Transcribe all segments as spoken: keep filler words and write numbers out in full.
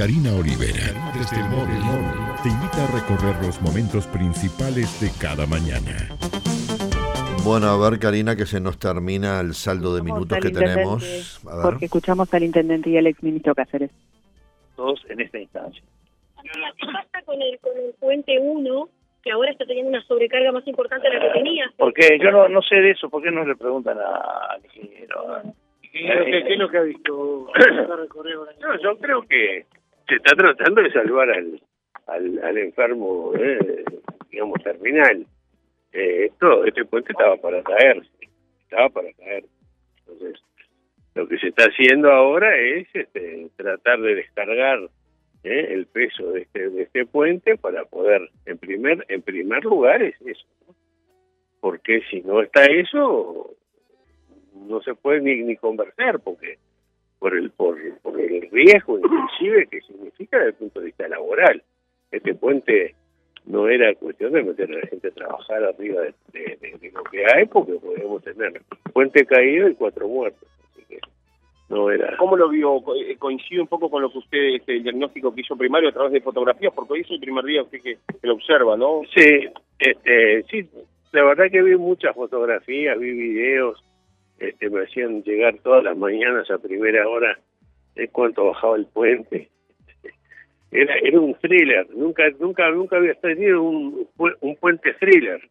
Karina Olivera, desde el móvil, te invita a recorrer los momentos principales de cada mañana. Bueno, a ver, Karina, que se nos termina el saldo de minutos que tenemos. A ver. Porque escuchamos al intendente y al exministro Cáceres. Todos en esta instancia. ¿Qué pasa con el, con el puente uno, que ahora está teniendo una sobrecarga más importante de la que tenía? Porque yo no, no sé de eso, ¿por qué no le preguntan al ingeniero? ¿Qué, ¿Qué es lo que ha visto? No, yo creo que se está tratando de salvar al, al, al enfermo, eh, digamos, terminal. Eh, esto, este puente estaba para caerse, estaba para caer. Entonces, lo que se está haciendo ahora es este, tratar de descargar eh, el peso de este, de este puente para poder, en primer, en primer lugar, es eso, ¿no? Porque si no está eso, no se puede ni, ni conversar, porque por el por, por el riesgo inclusive que significa desde el punto de vista laboral. Este puente no era cuestión de meter a la gente a trabajar arriba de, de, de, de lo que hay, porque podemos tener puente caído y cuatro muertos. Así que no era. ¿Cómo lo vio? Co- Coincide un poco con lo que usted, este, el diagnóstico que hizo primario a través de fotografías, porque hoy es el primer día usted que, que lo observa, ¿no? Sí, este, sí, la verdad que vi muchas fotografías, vi videos, este, me hacían llegar todas las mañanas a primera hora de cuánto bajaba el puente. Era, era un thriller, nunca nunca nunca había tenido un, un puente thriller.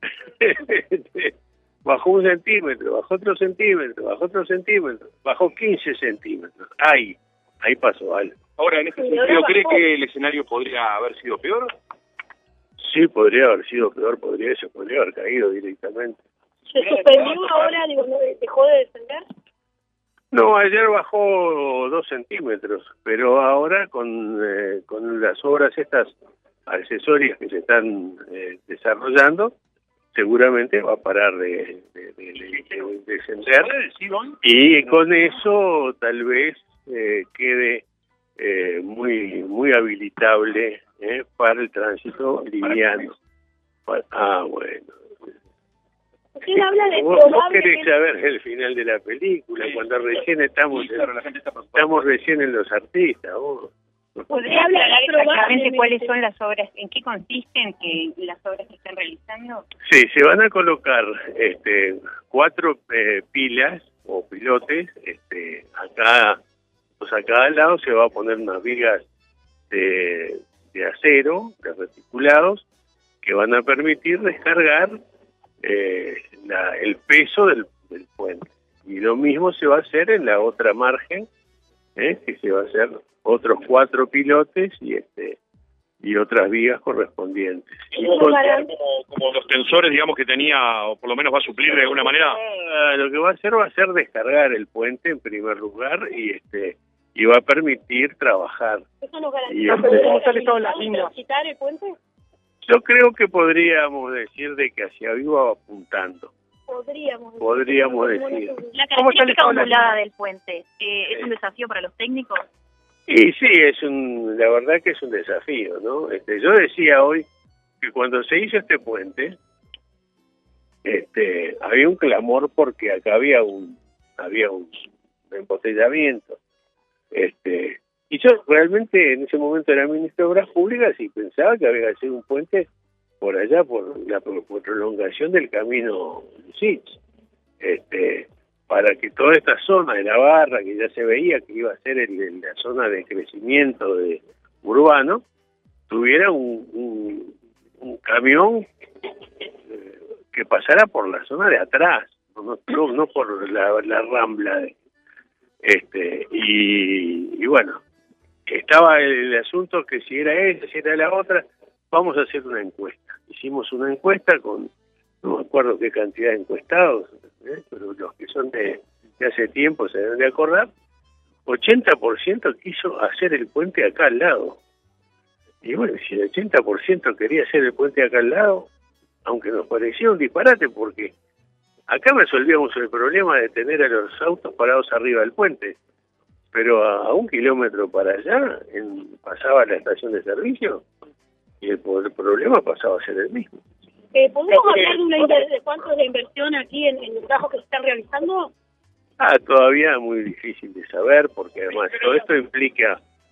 Bajó un centímetro, bajó otro centímetro, bajó otro centímetro, bajó quince centímetros. Ahí, ahí pasó algo. Ahora, en este sentido, ¿cree que el escenario podría haber sido peor? Sí, podría haber sido peor, podría se podría haber caído directamente. ¿Se suspendió ahora? Digo, ¿no dejó de descender? No, ayer bajó dos centímetros, pero ahora con eh, con las obras estas accesorias que se están eh, desarrollando, seguramente va a parar de, de, de, de, de descender, y con eso tal vez eh, quede eh, muy muy habilitable eh, para el tránsito liviano. Ah, bueno. Usted habla de Vos, vos probable... querés saber el final de la película, sí, cuando recién estamos en, estamos recién en los artistas. Vos. ¿Podría hablar exactamente cuáles son las obras, en qué consisten que las obras que están realizando? Sí, se van a colocar este, cuatro eh, pilas o pilotes. Este, acá, pues a cada lado se va a poner unas vigas de, de acero, de reticulados, que van a permitir descargar Eh, la, el peso del, del puente. Y lo mismo se va a hacer en la otra margen, ¿eh? que se va a hacer otros cuatro pilotes y este y otras vigas correspondientes. Y con, como, como los tensores, digamos, que tenía, o por lo menos va a suplir de alguna manera. Ah, lo que va a hacer va a ser descargar el puente en primer lugar y este y va a permitir trabajar. ¿Eso nos Y, garantiza este, ¿cómo sale toda la línea? ¿Quitar el puente? Yo creo que podríamos decir de que hacia arriba va apuntando. Podríamos. Podríamos decir. La característica ondulada del puente, eh, ¿es un desafío para los técnicos? Y sí, es un, la verdad que es un desafío, ¿no? Este, yo decía hoy que cuando se hizo este puente, este, había un clamor porque acá había un, había un embotellamiento, este, y yo realmente en ese momento era ministro de Obras Públicas y pensaba que había que hacer un puente por allá, por la por, por prolongación del camino Sitges, este, para que toda esta zona de la Barra, que ya se veía que iba a ser el, el, la zona de crecimiento de urbano, tuviera un, un, un camión eh, que pasara por la zona de atrás, no, no, no por la, la rambla. De, este y, y bueno, estaba el, el asunto que si era esa, si era la otra, vamos a hacer una encuesta. Hicimos una encuesta con, no me acuerdo qué cantidad de encuestados, ¿eh? pero los que son de, de hace tiempo se deben de acordar, ochenta por ciento quiso hacer el puente acá al lado. Y bueno, si el ochenta por ciento quería hacer el puente acá al lado, aunque nos parecía un disparate, porque acá resolvíamos el problema de tener a los autos parados arriba del puente, pero a, a un kilómetro para allá en, pasaba la estación de servicio y el, el problema pasaba a ser el mismo. Eh, ¿Podemos hablar de, una inver- de cuánto es la inversión aquí en, en los trabajos que se están realizando? Ah, todavía muy difícil de saber, porque además todo esto implica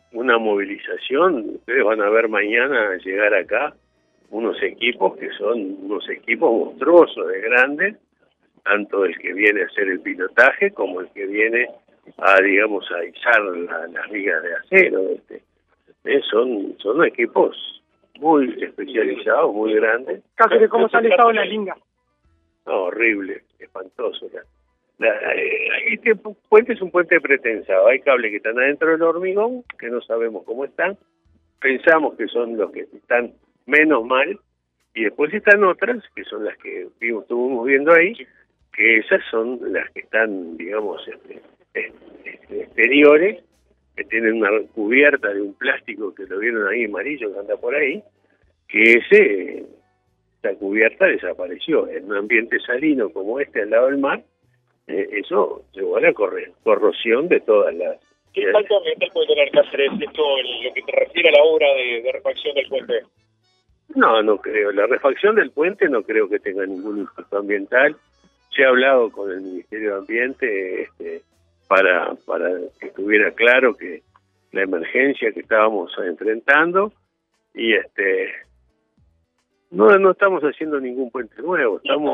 una movilización. Ustedes van a ver mañana llegar acá unos equipos que son unos equipos monstruosos de grandes, tanto el que viene a hacer el pilotaje como el que viene a, digamos, a izar la, las vigas de acero. Este. Eh, son, son equipos muy especializados, muy grandes. Cáceres, ¿cómo sale estado la linga? No, horrible, espantoso. La, la, eh, este puente es un puente pretensado. Hay cables que están adentro del hormigón, que no sabemos cómo están. Pensamos que son los que están menos mal, y después están otras, que son las que vimos, estuvimos viendo ahí, que esas son las que están, digamos, este, este, exteriores, que tienen una cubierta de un plástico que lo vieron ahí amarillo que anda por ahí, que ese, esa cubierta desapareció. En un ambiente salino como este al lado del mar, eh, eso llevó a la corre corrosión de todas las... ¿Qué impacto ambiental puede tener Cáceres esto en lo que te refiere a la obra de, de refacción del puente? No, no creo. La refacción del puente no creo que tenga ningún impacto ambiental. Se ha hablado con el Ministerio de Ambiente este, para, para que estuviera claro que la emergencia que estábamos enfrentando, y este no no estamos haciendo ningún puente nuevo, estamos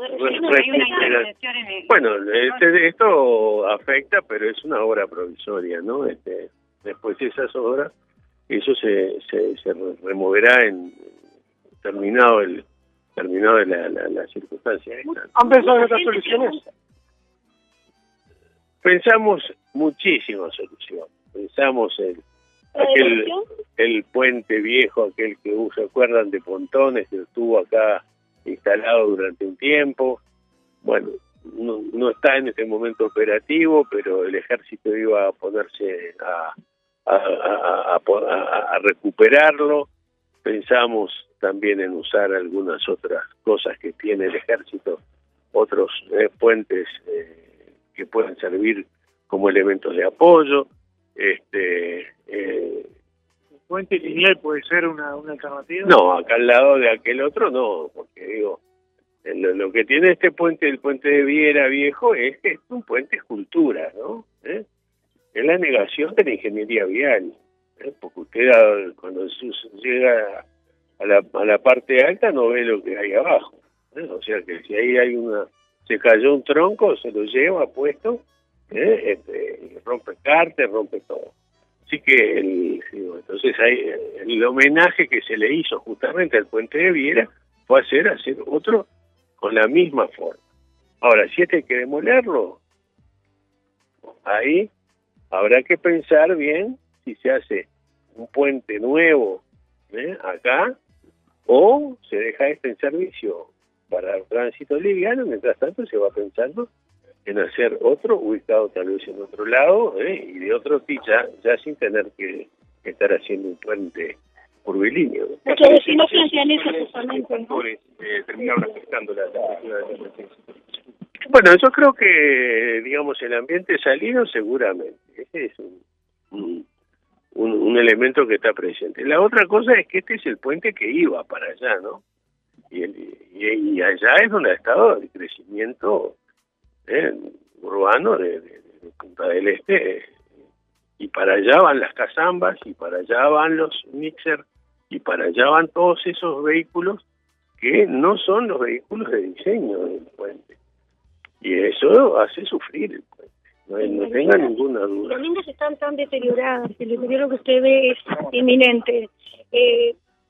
bueno, este, esto afecta, pero es una obra provisoria, ¿no? Este, después de esas obras, eso se, se, se removerá en terminado el terminado la, la, la circunstancia esta. ¿Han pensado en otras soluciones? Pensamos muchísimas soluciones. Pensamos el aquel el puente viejo, aquel que se acuerdan de Pontones, que estuvo acá instalado durante un tiempo. Bueno, no, no está en este momento operativo, pero el ejército iba a ponerse a, a, a, a, a, a recuperarlo. Pensamos también en usar algunas otras cosas que tiene el ejército, otros eh, puentes eh, que pueden servir como elementos de apoyo. Este eh, ¿El puente lineal puede ser una, una alternativa? No, acá al lado de aquel otro no, porque digo, lo, lo que tiene este puente, el puente de Viera viejo, es que es un puente escultura, ¿no? ¿Eh? Es la negación de la ingeniería vial, ¿eh? Porque usted cuando llega a la, a la parte alta no ve lo que hay abajo, ¿eh? O sea que si ahí hay una, se cayó un tronco, se lo lleva puesto, ¿eh? Este, rompe cárter, rompe todo. Así que el, entonces hay, el homenaje que se le hizo justamente al puente de Viera fue hacer hacer otro con la misma forma. Ahora, si este hay que demolerlo, ahí habrá que pensar bien si se hace un puente nuevo, ¿eh? acá, o se deja este en servicio para el tránsito liviano. Mientras tanto se va pensando en hacer otro ubicado tal vez en otro lado, ¿eh? y de otro ya, ya sin tener que estar haciendo un puente curvilíneo. Muchos vecinos plantean eso justamente, ¿no? Eh, terminaron afectando la estructura de la emergencia. Bueno, yo creo que, digamos, el ambiente salino seguramente. Ese es un, un, un, un elemento que está presente. La otra cosa es que este es el puente que iba para allá, ¿no? Y, el, y, y allá es donde ha estado el crecimiento eh, urbano de, de, de Punta del Este. Y para allá van las cazambas, y para allá van los mixer, y para allá van todos esos vehículos que no son los vehículos de diseño del puente. Y eso hace sufrir el puente, no, no tenga ninguna duda. Las líneas están tan deterioradas, el deterioro que usted ve es inminente. Eh,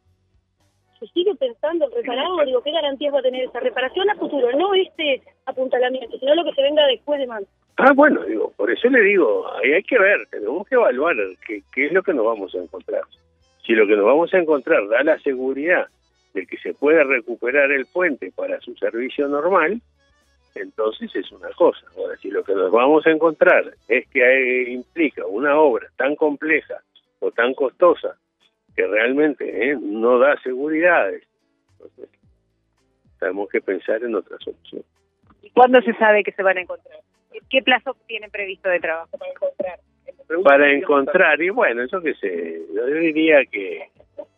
¿Se sigue pensando en repararlo? Digo, ¿qué garantías va a tener esa reparación a futuro? No este apuntalamiento, sino lo que se venga después de más. Ah, bueno, digo, por eso le digo, ahí hay que ver, tenemos que evaluar qué, qué es lo que nos vamos a encontrar. Si lo que nos vamos a encontrar da la seguridad de que se puede recuperar el puente para su servicio normal, entonces es una cosa. Ahora, si lo que nos vamos a encontrar es que hay, implica una obra tan compleja o tan costosa que realmente eh, no da seguridades, entonces tenemos que pensar en otra solución. ¿Y cuándo se sabe que se van a encontrar? ¿Qué plazo tienen previsto de trabajo para encontrar? Para encontrar, y bueno, eso que sé, yo diría que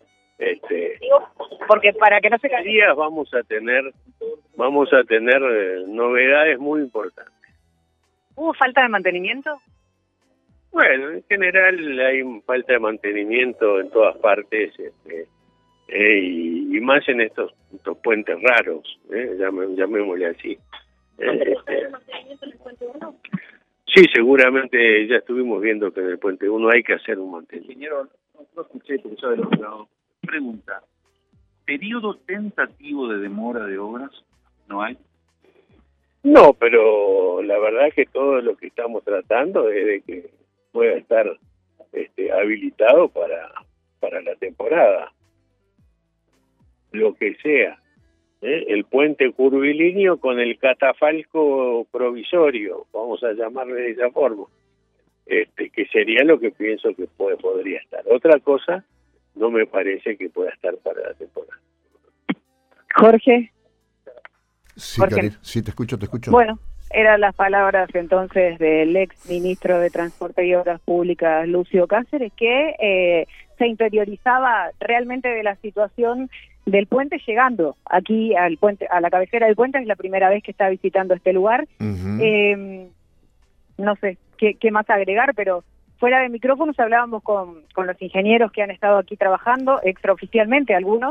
este porque para que no se caiga días vamos a tener vamos a tener eh, novedades muy importantes. ¿Hubo falta de mantenimiento? Bueno, en general hay falta de mantenimiento en todas partes, este, eh, y, y más en estos, estos puentes raros, eh, llamé, llamémosle así. Eh, este, mantenimiento en el puente uno? sí, seguramente ya estuvimos viendo que en el puente uno hay que hacer un mantenimiento. Ingeniero, no escuché porque yo del otro lado. Pregunta, ¿periodo tentativo de demora de obras no hay? No, pero la verdad que todo lo que estamos tratando es de que pueda estar este, habilitado para, para la temporada, lo que sea. ¿eh? El puente curvilíneo con el catafalco provisorio, vamos a llamarle de esa forma, este, que sería lo que pienso que puede, podría estar. Otra cosa, no me parece que pueda estar para la temporada. Jorge. Sí, Jorge. Cari, sí, te escucho, te escucho. Bueno, eran las palabras entonces del ex ministro de Transporte y Obras Públicas, Lucio Cáceres, que eh, se interiorizaba realmente de la situación del puente llegando aquí al puente, a la cabecera del puente. Es la primera vez que está visitando este lugar. Uh-huh. Eh, no sé qué, qué más agregar, pero fuera de micrófonos hablábamos con, con los ingenieros que han estado aquí trabajando, extraoficialmente algunos,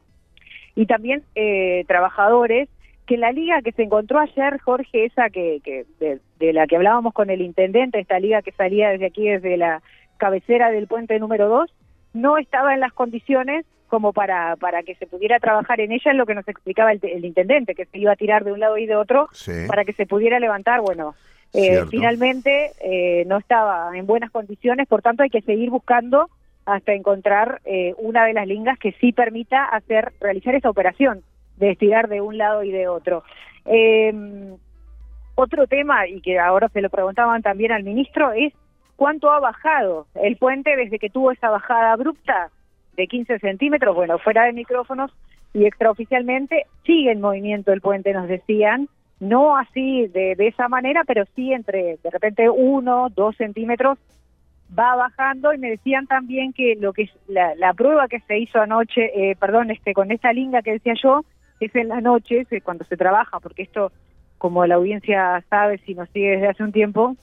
y también eh, trabajadores, que la liga que se encontró ayer, Jorge, esa que, que de, de la que hablábamos con el intendente, esta liga que salía desde aquí, desde la cabecera del puente número dos, no estaba en las condiciones como para para que se pudiera trabajar en ella, es lo que nos explicaba el, el intendente, que se iba a tirar de un lado y de otro, sí, para que se pudiera levantar. Bueno, eh, finalmente eh, no estaba en buenas condiciones, por tanto hay que seguir buscando hasta encontrar eh, una de las lingas que sí permita hacer realizar esa operación de estirar de un lado y de otro. Eh, otro tema, y que ahora se lo preguntaban también al ministro, es cuánto ha bajado el puente desde que tuvo esa bajada abrupta de quince centímetros. Bueno, fuera de micrófonos y extraoficialmente sigue en movimiento el puente, nos decían, no así de, de esa manera, pero sí entre de repente uno, dos centímetros va bajando. Y me decían también que lo que es la, la prueba que se hizo anoche, eh, perdón, este con esta linga que decía yo, es en la noche, es cuando se trabaja, porque esto, como la audiencia sabe, si nos sigue desde hace un tiempo,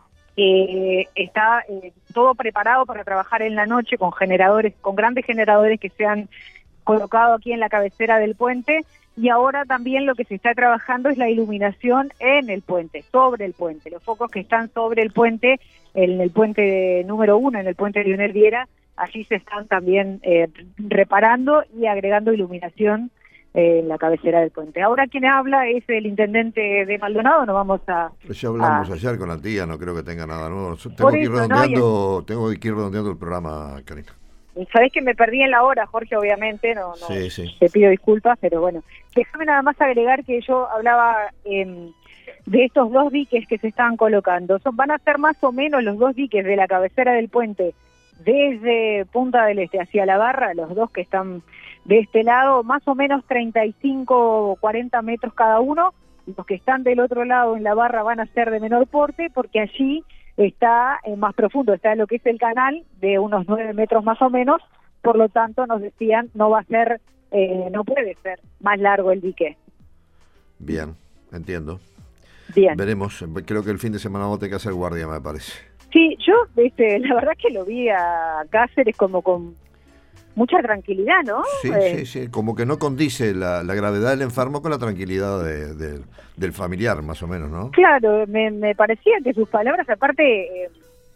eh, está eh, todo preparado para trabajar en la noche con generadores, con grandes generadores que se han colocado aquí en la cabecera del puente. Y ahora también lo que se está trabajando es la iluminación en el puente, sobre el puente. Los focos que están sobre el puente, en el puente número uno, en el puente de Lionel Viera, allí se están también eh, reparando y agregando iluminación eh, en la cabecera del puente. Ahora quien habla es el intendente de Maldonado, no vamos a... Pues ya hablamos a... ayer con la tía, no creo que tenga nada nuevo. Tengo que ir eso, redondeando, no, tengo que ir redondeando el programa, Karina. Sabés que me perdí en la hora, Jorge, obviamente, no, no sí, sí. te pido disculpas, pero bueno, déjame nada más agregar que yo hablaba eh, de estos dos diques que se están colocando. Son, van a ser más o menos los dos diques de la cabecera del puente desde Punta del Este hacia la Barra, los dos que están de este lado, más o menos treinta y cinco o cuarenta metros cada uno. Los que están del otro lado en la Barra van a ser de menor porte, porque allí está eh, más profundo, está lo que es el canal de unos nueve metros más o menos, por lo tanto nos decían no va a ser, eh, no puede ser más largo el dique. Bien, entiendo. Bien. Veremos, creo que el fin de semana vamos a tener que hacer guardia, me parece. Sí, yo este, la verdad que lo vi a Cáceres como con mucha tranquilidad, ¿no? Sí, eh, sí, sí, como que no condice la, la gravedad del enfermo con la tranquilidad de, de, del familiar, más o menos, ¿no? Claro, me, me parecía que sus palabras, aparte, eh,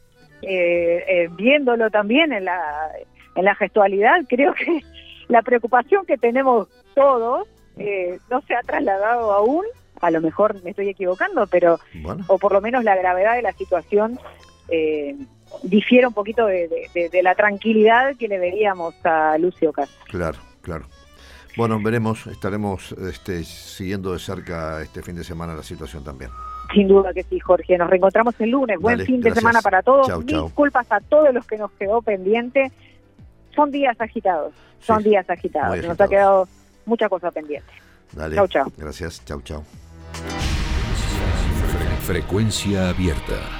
eh, eh, viéndolo también en la, en la gestualidad, creo que la preocupación que tenemos todos eh, no se ha trasladado aún, a lo mejor me estoy equivocando, pero, bueno, o por lo menos la gravedad de la situación eh, difiere un poquito de, de, de, de la tranquilidad que le veríamos a Lucio Cáceres. Claro, claro. Bueno, veremos, estaremos este, siguiendo de cerca este fin de semana la situación también. Sin duda que sí, Jorge. Nos reencontramos el lunes. Buen Dale, fin de gracias. semana para todos. Chau, chau. Disculpas a todos los que nos quedó pendiente. Son días agitados. Son Sí, días agitados. muy Nos agitados. ha quedado mucha cosa pendiente. Dale. Chau, chau. Gracias, chau, chau. Frecuencia abierta.